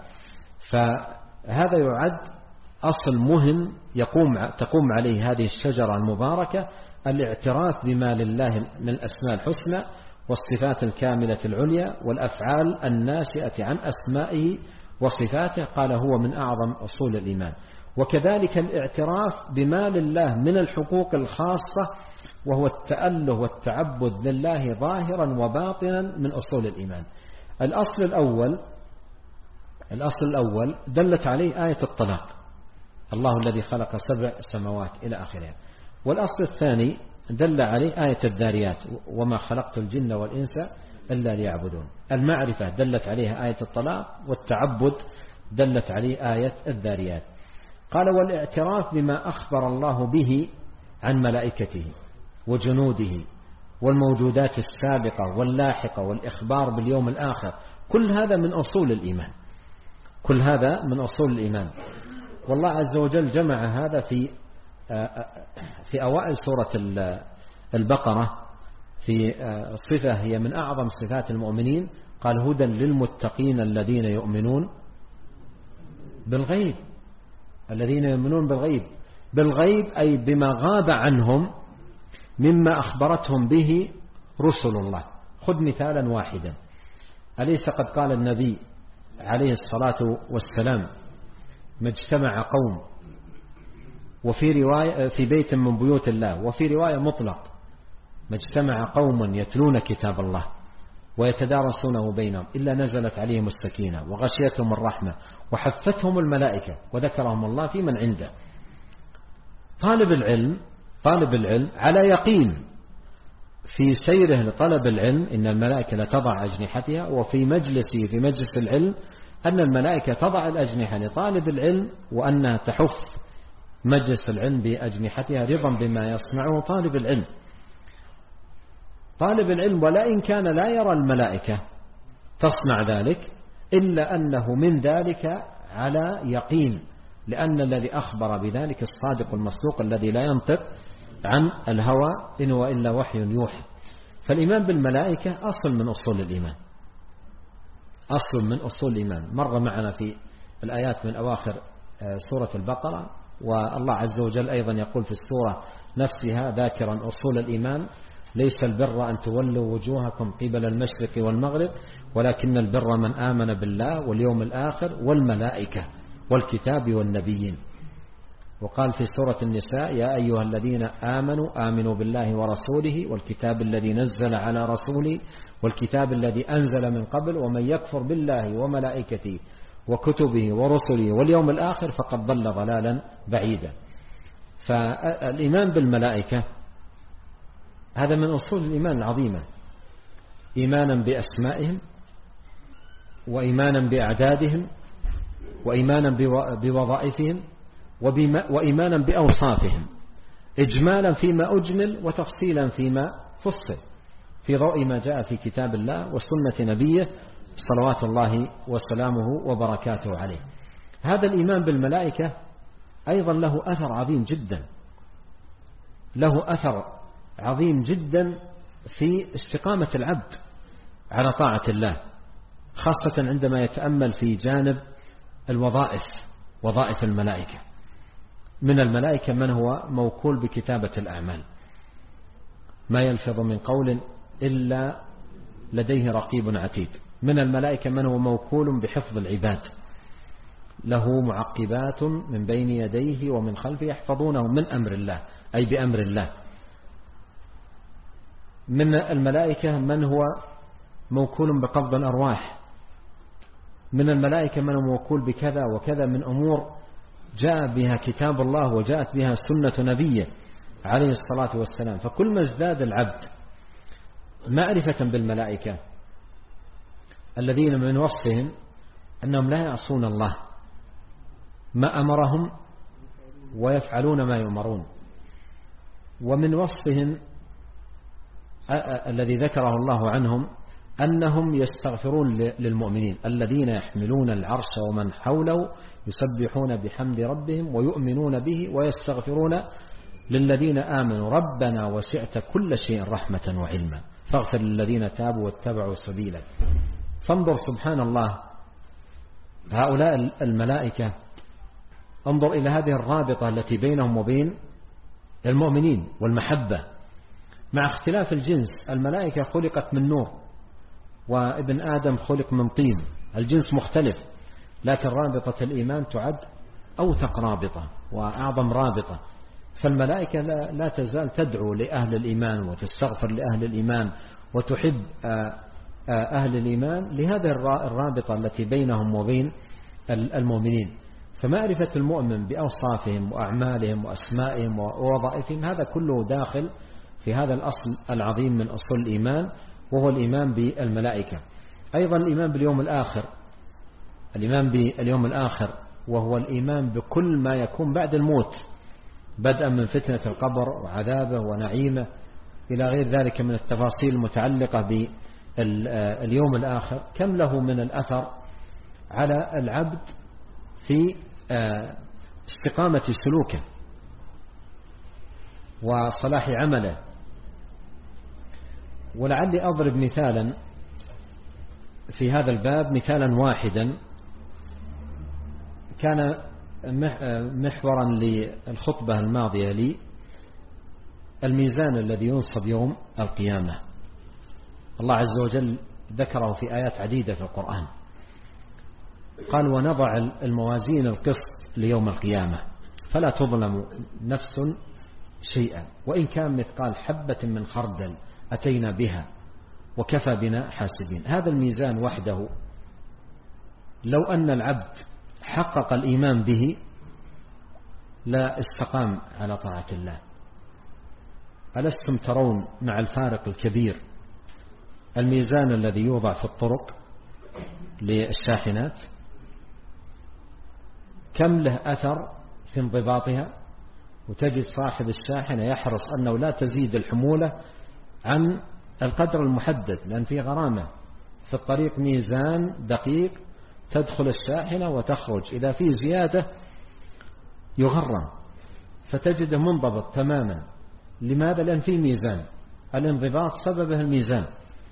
Speaker 1: فهذا يعد أصل مهم يقوم تقوم عليه هذه الشجرة المباركة: الاعتراف بما لله من الأسماء الحسنى والصفات الكاملة العليا والأفعال الناشئة عن أسمائه وصفاته. قال هو من أعظم أصول الإيمان. وكذلك الاعتراف بما لله من الحقوق الخاصة، وهو التأله والتعبد لله ظاهرا وباطنا، من أصول الإيمان. الأصل الأول الأصل الأول دلت عليه آية الطلاق: الله الذي خلق سبع سماوات إلى آخرها. والأصل الثاني دل عليه آية الذاريات: وما خلقت الجن والإنس إلا ليعبدون. المعرفة دلت عليها آية الطلاق، والتعبد دلت عليه آية الذاريات. قال: والاعتراف بما أخبر الله به عن ملائكته وجنوده والموجودات السابقة واللاحقة والإخبار باليوم الآخر، كل هذا من أصول الإيمان، كل هذا من أصول الإيمان. والله عز وجل جمع هذا في في أوائل سورة البقرة في صفة هي من أعظم صفات المؤمنين. قال: هدى للمتقين الذين يؤمنون بالغيب، الذين يؤمنون بالغيب. بالغيب أي بما غاب عنهم مما أخبرتهم به رسل الله. خذ مثالا واحدا: أليس قد قال النبي عليه الصلاة والسلام: ما اجتمع قوم، وفي رواية في بيت من بيوت الله، وفي رواية مطلق: ما اجتمع قوم يتلون كتاب الله ويتدارسونه بينهم إلا نزلت عليهم السكينة وغشيتهم الرحمة وحفتهم الملائكة وذكرهم الله في من عنده. طالب العلم طالب العلم على يقين في سيره لطلب العلم إن الملائكة لا تضع أجنحتها، وفي مجلسه في مجلس العلم أن الملائكة تضع الأجنحة لطالب العلم، وأنها تحف مجلس العلم بأجنحتها رضا بما يصنعه طالب العلم. طالب العلم ولئن كان لا يرى الملائكة تصنع ذلك إلا أنه من ذلك على يقين، لأن الذي أخبر بذلك الصادق المصدوق الذي لا ينطق عن الهوى إن هو إلا وحي يوحى. فالإيمان بالملائكة أصل من أصول الإيمان، أصل من أصول الإيمان. مر معنا في الآيات من أواخر سورة البقرة، والله عز وجل أيضا يقول في السورة نفسها ذاكرا أصول الإيمان: ليس البر أن تولوا وجوهكم قبل المشرق والمغرب ولكن البر من آمن بالله واليوم الآخر والملائكة والكتاب والنبيين. وقال في سورة النساء: يا أيها الذين آمنوا آمنوا بالله ورسوله والكتاب الذي نزل على رسوله والكتاب الذي أنزل من قبل ومن يكفر بالله وملائكته وكتبه ورسله واليوم الآخر فقد ضل ضلالا بعيدا. فالإيمان بالملائكة هذا من أصول الإيمان العظيمة، إيمانا بأسمائهم وإيمانا بأعدادهم وإيمانا بوظائفهم وإيمانا بأوصافهم، إجمالا فيما أجمل وتفصيلا فيما فصل، في ضوء ما جاء في كتاب الله وسنة نبيه صلوات الله وسلامه وبركاته عليه. هذا الإيمان بالملائكة أيضا له أثر عظيم جدا، له أثر عظيم جدا في استقامة العبد على طاعة الله، خاصة عندما يتأمل في جانب الوظائف، وظائف الملائكة. من الملائكة من هو موكول بكتابة الأعمال، ما يلفظ من قول إلا لديه رقيب عتيد. من الملائكة من هو موكول بحفظ العباد، له معقبات من بين يديه ومن خلفه يحفظونه من أمر الله، أي بأمر الله. من الملائكة من هو موكول بقبض الأرواح. من الملائكة من هو موكول بكذا وكذا من أمور جاء بها كتاب الله وجاءت بها سنة نبيه عليه الصلاة والسلام. فكل ما ازداد العبد معرفة بالملائكة الذين من وصفهم أنهم لا يعصون الله ما أمرهم ويفعلون ما يؤمرون، ومن وصفهم الذي ذكره الله عنهم أنهم يستغفرون للمؤمنين الذين يحملون العرش ومن حوله يسبحون بحمد ربهم ويؤمنون به ويستغفرون للذين آمنوا ربنا وسعت كل شيء رحمة وعلما فاغفر للذين تابوا واتبعوا سبيلك. فانظر سبحان الله هؤلاء الملائكة، انظر إلى هذه الرابطة التي بينهم وبين المؤمنين والمحبة، مع اختلاف الجنس. الملائكة خلقت من نور وابن آدم خلق من طين، الجنس مختلف، لكن رابطة الإيمان تعد أوثق رابطة وأعظم رابطة. فالملائكة لا تزال تدعو لأهل الإيمان وتستغفر لأهل الإيمان وتحب أهل الإيمان لهذه الرابطة التي بينهم وبين المؤمنين. فمعرفة المؤمن بأوصافهم وأعمالهم وأسمائهم ووظائفهم هذا كله داخل في هذا الأصل العظيم من أصول الإيمان، وهو الإيمان بالملائكة. أيضا الإيمان باليوم الآخر، الإيمان باليوم الآخر وهو الإيمان بكل ما يكون بعد الموت، بدءا من فتنة القبر وعذابه ونعيمه إلى غير ذلك من التفاصيل المتعلقة باليوم الآخر. كم له من الأثر على العبد في استقامة سلوكه وصلاح عمله. ولعلي أضرب مثالا في هذا الباب، مثالا واحدا كان محورا للخطبة الماضية لي، الميزان الذي ينصب يوم القيامة. الله عز وجل ذكره في آيات عديدة في القرآن، قال: ونضع الموازين القسط ليوم القيامة فلا تظلم نفس شيئا وإن كان مثقال حبة من خردل أتينا بها وكفى بنا حاسبين. هذا الميزان وحده لو أن العبد حقق الإيمان به لا استقام على طاعة الله. ألستم ترون مع الفارق الكبير الميزان الذي يوضع في الطرق للشاحنات كم له أثر في انضباطها، وتجد صاحب الشاحنة يحرص أنه لا تزيد الحمولة عن القدر المحدد، لأن في غرامة في الطريق، ميزان دقيق تدخل الشاحنة وتخرج، إذا في زيادة يغرم، فتجده منضبط تماما. لماذا؟ لأن في ميزان، الانضباط سببه الميزان،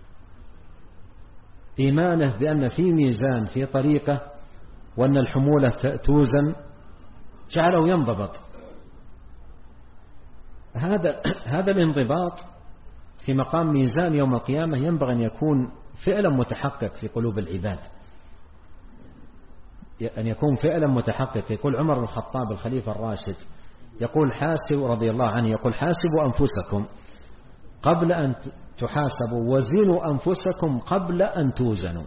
Speaker 1: إيمانه بأن في ميزان في طريقه وأن الحمولة توزن جعله ينضبط. هذا هذا الانضباط في مقام ميزان يوم القيامة ينبغي أن يكون فعلا متحقق في قلوب العباد، أن يكون فعلا متحقق. يقول عمر بن الخطاب الخليفة الراشد يقول حاسبوا رضي الله عنه يقول حاسبوا أنفسكم قبل أن تحاسبوا وزنوا أنفسكم قبل أن توزنوا،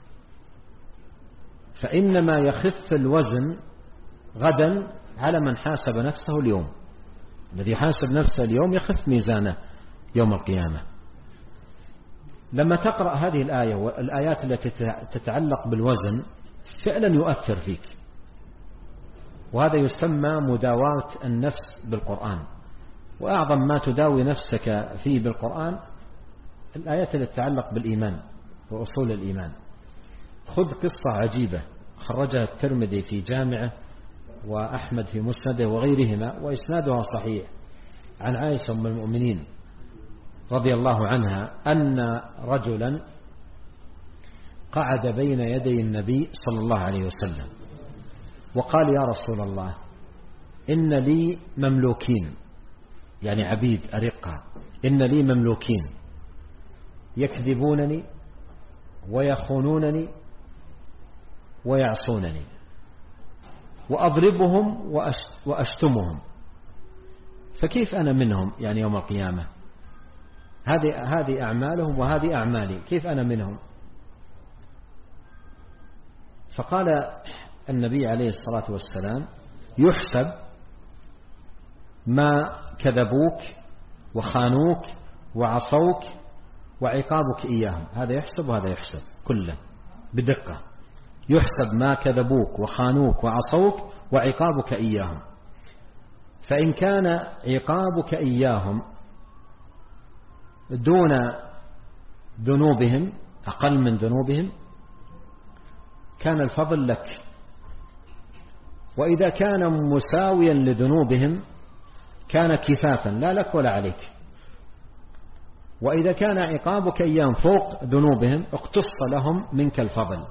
Speaker 1: فإنما يخف الوزن غدا على من حاسب نفسه اليوم. الذي حاسب نفسه اليوم يخف ميزانه يوم القيامة. لما تقرأ هذه الآية والآيات التي تتعلق بالوزن فعلا يؤثر فيك، وهذا يسمى مداواة النفس بالقرآن. وأعظم ما تداوي نفسك فيه بالقرآن الآيات التي تتعلق بالإيمان وأصول الإيمان. خذ قصة عجيبة خرجها الترمذي في جامعه وأحمد في مسنده وغيرهما وإسنادها صحيح، عن عائشة أم المؤمنين رضي الله عنها أن رجلا قعد بين يدي النبي صلى الله عليه وسلم وقال يا رسول الله إن لي مملوكين، يعني عبيد أرقة، إن لي مملوكين يكذبونني ويخونونني ويعصونني وأضربهم وأشتمهم، فكيف أنا منهم يعني يوم القيامة؟ هذه هذه أعمالهم وهذه أعمالي، كيف أنا منهم؟ فقال النبي عليه الصلاة والسلام يحسب ما كذبوك وخانوك وعصوك وعقابك إياهم، هذا يحسب وهذا يحسب كله بدقة. يحسب ما كذبوك وخانوك وعصوك وعقابك إياهم، فإن كان عقابك إياهم دون ذنوبهم أقل من ذنوبهم كان الفضل لك، وإذا كان مساويا لذنوبهم كان كفافا لا لك ولا عليك، وإذا كان عقابك إياهم فوق ذنوبهم اقتص لهم منك الفضل،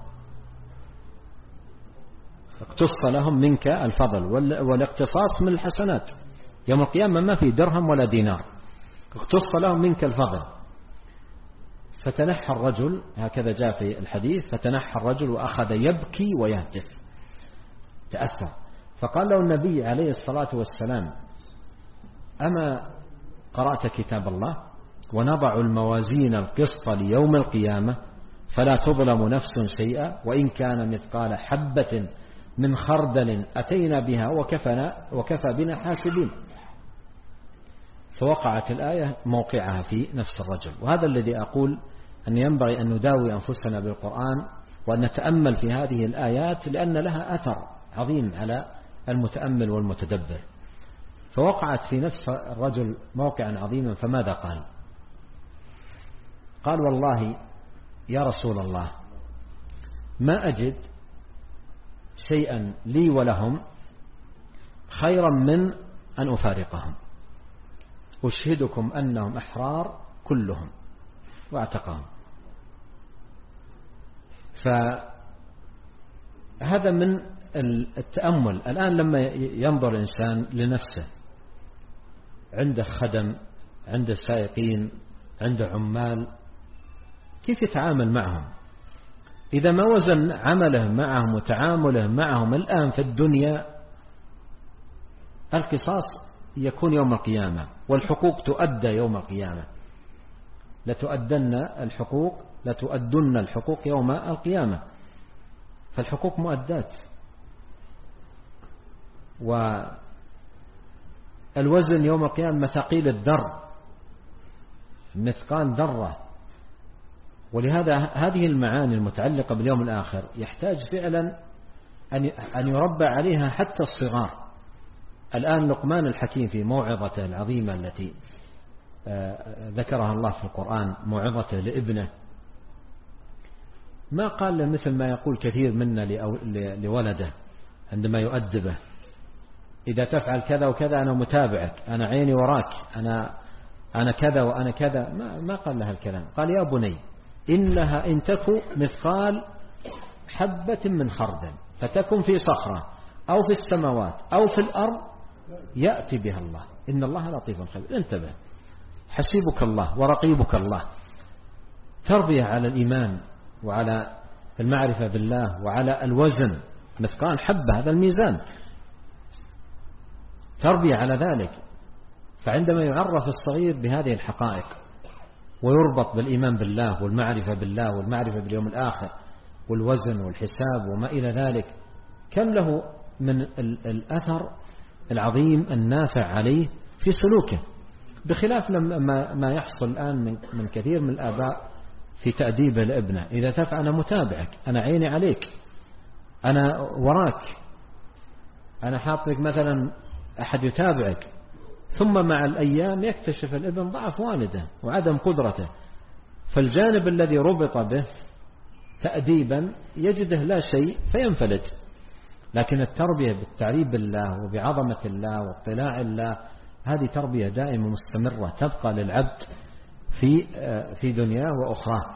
Speaker 1: اقتص لهم منك الفضل. والاقتصاص من الحسنات يوم القيامة ما في درهم ولا دينار، اقتص لهم منك الفضل. فتنحى الرجل، هكذا جاء في الحديث، فتنحى الرجل وأخذ يبكي ويهتف، تأثر. فقال له النبي عليه الصلاة والسلام أما قرأت كتاب الله؟ ونضع الموازين القسط ليوم القيامة فلا تظلم نفس شيئا وإن كان مثقال حبة من خردل أتينا بها وكفنا وكفى بنا حاسبين. فوقعت الآية موقعها في نفس الرجل. وهذا الذي أقول أن ينبغي أن نداوي أنفسنا بالقرآن وأن نتأمل في هذه الآيات، لأن لها أثر عظيم على المتأمل والمتدبر. فوقعت في نفس الرجل موقعا عظيما، فماذا قال؟ قال والله يا رسول الله ما أجد شيئا لي ولهم خيرا من أن أفارقهم، أشهدكم أنهم أحرار كلهم، واعتقهم. فهذا من التأمل. الآن لما ينظر إنسان لنفسه، عنده خدم، عنده سائقين، عنده عمال، كيف يتعامل معهم؟ إذا ما وزن عمله معهم وتعامله معهم الآن في الدنيا، القصاص يكون يوم القيامة والحقوق تؤدى يوم القيامة. لتؤدن الحقوق لتؤدن الحقوق يوم القيامة، فالحقوق مؤدات. والوزن يوم القيامة مثقيل الذر، مثقال ذرة. ولهذا هذه المعاني المتعلقة باليوم الآخر يحتاج فعلا أن يربى عليها حتى الصغار. الآن لقمان الحكيم في موعظته العظيمة التي ذكرها الله في القرآن، موعظته لابنه، ما قال مثل ما يقول كثير منا لولده عندما يؤدبه: إذا تفعل كذا وكذا أنا متابعك، أنا عيني وراك، أنا أنا كذا وأنا كذا. ما ما قال لها الكلام. قال: يا بني إنها إن تكن مثقال حبة من خردل فتكن في صخرة أو في السماوات أو في الأرض يأتي بها الله إن الله لطيف خبير. انتبه، حسيبك الله ورقيبك الله. تربية على الإيمان وعلى المعرفة بالله وعلى الوزن، مثقال حبة هذا الميزان، تربية على ذلك. فعندما يعرف الصغير بهذه الحقائق ويربط بالإيمان بالله والمعرفة بالله والمعرفة باليوم الآخر والوزن والحساب وما إلى ذلك، كم له من الأثر العظيم النافع عليه في سلوكه، بخلاف لما ما يحصل الآن من كثير من الآباء في تأديبه لابنه: إذا تفعل أنا متابعك، أنا عيني عليك، أنا وراك، أنا حاطك مثلا أحد يتابعك. ثم مع الأيام يكتشف الابن ضعف والده وعدم قدرته، فالجانب الذي ربط به تأديبا يجده لا شيء فينفلت. لكن التربية بالتعريف بالله وبعظمة الله واطلاع الله، هذه تربية دائمة مستمرة تبقى للعبد في في دنياه وأخراه.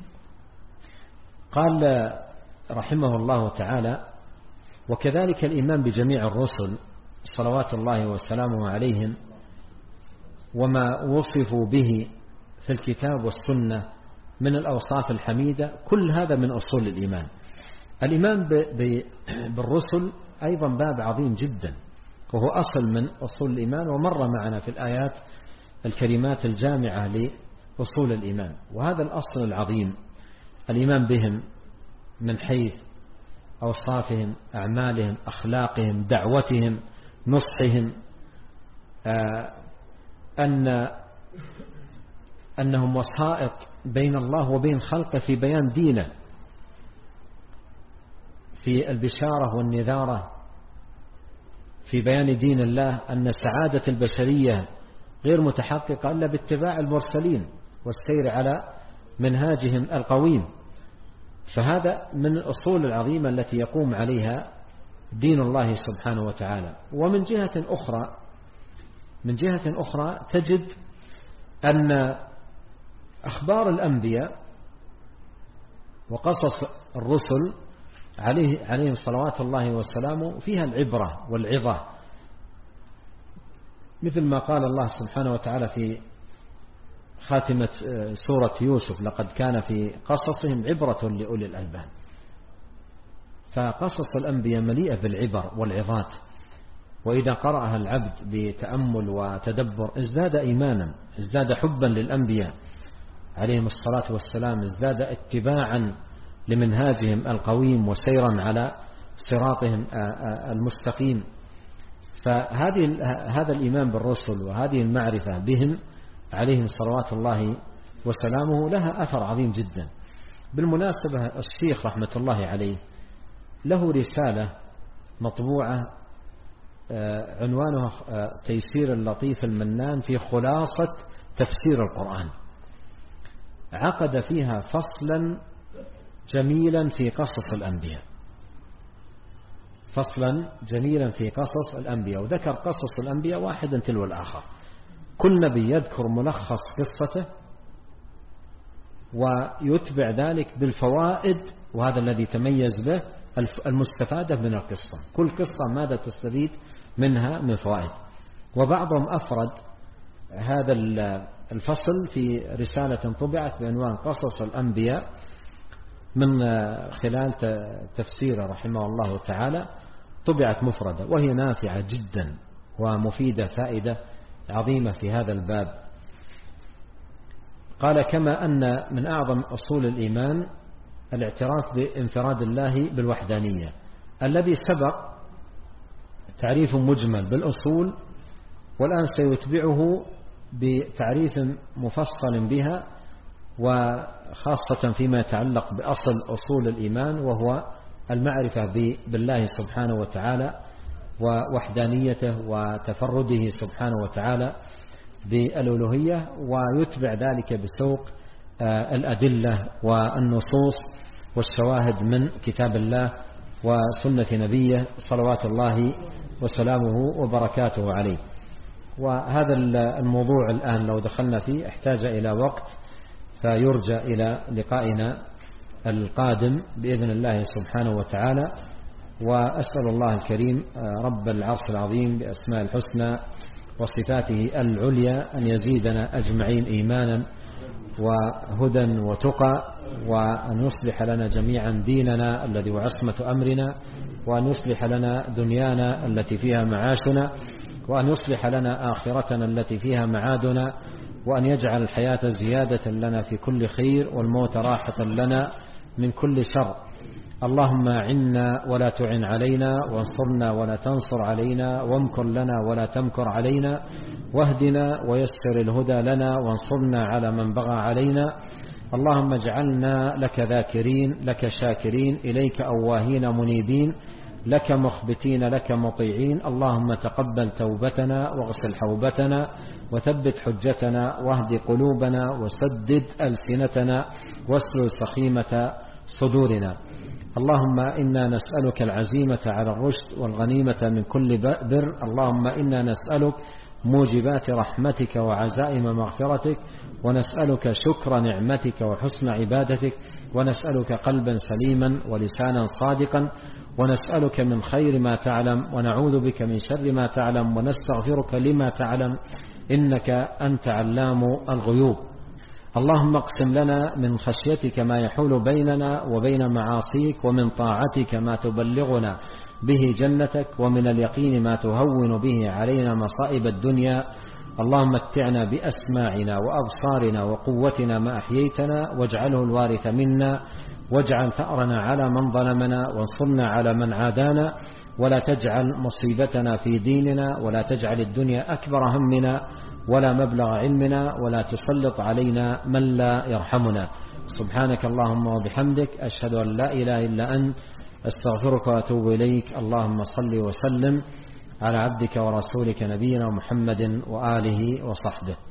Speaker 1: قال رحمه الله تعالى: وكذلك الإيمان بجميع الرسل صلوات الله وسلامه عليهم وما وصفوا به في الكتاب والسنة من الأوصاف الحميدة، كل هذا من أصول الإيمان. الإيمان بالرسل أيضا باب عظيم جدا، وهو أصل من أصول الإيمان، ومر معنا في الآيات الكريمات الجامعة لأصول الإيمان. وهذا الأصل العظيم الإيمان بهم من حيث أوصافهم، أعمالهم، أخلاقهم، دعوتهم، نصحهم، آه أن أنهم وسائط بين الله وبين خلقه في بيان دينه، في البشارة والنذارة، في بيان دين الله، أن سعادة البشرية غير متحققة إلا باتباع المرسلين والسير على منهاجهم القويم. فهذا من الأصول العظيمة التي يقوم عليها دين الله سبحانه وتعالى. ومن جهة أخرى من جهة أخرى تجد أن أخبار الأنبياء وقصص الرسل عليه عليهم صلوات الله وسلامه فيها العبرة والعظة، مثل ما قال الله سبحانه وتعالى في خاتمة سورة يوسف: لقد كان في قصصهم عبرة لأولي الألباب. فقصص الأنبياء مليئة بالعبر والعظات، وإذا قرأها العبد بتأمل وتدبر ازداد إيمانا، ازداد حبا للأنبياء عليهم الصلاة والسلام، ازداد اتباعا لمنهاجهم القويم وسيرا على صراطهم المستقيم. فهذه هذا الإيمان بالرسل وهذه المعرفة بهم عليهم صلوات الله وسلامه لها أثر عظيم جدا. بالمناسبة الشيخ رحمة الله عليه له رسالة مطبوعة عنوانها تيسير اللطيف المنان في خلاصة تفسير القرآن، عقد فيها فصلا جميلا في قصص الأنبياء، فصلا جميلا في قصص الأنبياء، وذكر قصص الأنبياء واحدا تلو الآخر، كل نبي يذكر ملخص قصته ويتبع ذلك بالفوائد، وهذا الذي تميز به المستفادة من القصة، كل قصة ماذا تستفيد منها من فوائد. وبعضهم أفرد هذا الفصل في رسالة طبعت بعنوان قصص الأنبياء من خلال تفسيره رحمه الله تعالى، طبعت مفردة، وهي نافعة جدا ومفيدة فائدة عظيمة في هذا الباب. قال كما أن من أعظم أصول الإيمان الاعتراف بانفراد الله بالوحدانية الذي سبق تعريف مجمل بالأصول، والآن سيتبعه بتعريف مفصل بها، وخاصة فيما يتعلق بأصل أصول الإيمان وهو المعرفة بالله سبحانه وتعالى ووحدانيته وتفرده سبحانه وتعالى بالألوهية، ويتبع ذلك بسوق الأدلة والنصوص والشواهد من كتاب الله وسنة نبيه صلوات الله وسلامه وبركاته عليه. وهذا الموضوع الآن لو دخلنا فيه احتاج إلى وقت، فيرجى إلى لقائنا القادم بإذن الله سبحانه وتعالى. وأسأل الله الكريم رب العرش العظيم بأسماء الحسنى وصفاته العليا أن يزيدنا أجمعين إيمانا وهدى وتقى، وأن يصلح لنا جميعا ديننا الذي وعصمة أمرنا، وأن يصلح لنا دنيانا التي فيها معاشنا، وأن يصلح لنا آخرتنا التي فيها معادنا، وأن يجعل الحياة زيادة لنا في كل خير والموت راحة لنا من كل شر. اللهم أعنا ولا تعن علينا، وانصرنا ولا تنصر علينا، وامكر لنا ولا تمكر علينا، واهدنا ويسر الهدى لنا، وانصرنا على من بغى علينا. اللهم اجعلنا لك ذاكرين، لك شاكرين، إليك أواهين منيبين، لك مخبتين، لك مطيعين. اللهم تقبل توبتنا واغسل حوبتنا وثبت حجتنا واهد قلوبنا وسدد ألسنتنا واسلل سخيمة صدورنا. اللهم إنا نسألك العزيمة على الرشد والغنيمة من كل بر. اللهم إنا نسألك موجبات رحمتك وعزائم مغفرتك، ونسألك شكر نعمتك وحسن عبادتك، ونسألك قلبا سليما ولسانا صادقا، ونسألك من خير ما تعلم، ونعوذ بك من شر ما تعلم، ونستغفرك لما تعلم، إنك أنت علام الغيوب. اللهم اقسم لنا من خشيتك ما يحول بيننا وبين معاصيك، ومن طاعتك ما تبلغنا به جنتك، ومن اليقين ما تهون به علينا مصائب الدنيا. اللهم متعنا بأسماعنا وأبصارنا وقوتنا ما أحييتنا، واجعله الوارث منا، واجعل ثأرنا على من ظلمنا، وانصرنا على من عادانا، ولا تجعل مصيبتنا في ديننا، ولا تجعل الدنيا أكبر همنا ولا مبلغ علمنا، ولا تسلط علينا من لا يرحمنا. سبحانك اللهم وبحمدك، أشهد أن لا إله إلا أنت، أستغفرك وأتوب إليك. اللهم صل وسلم على عبدك ورسولك نبينا محمد وآله وصحبه.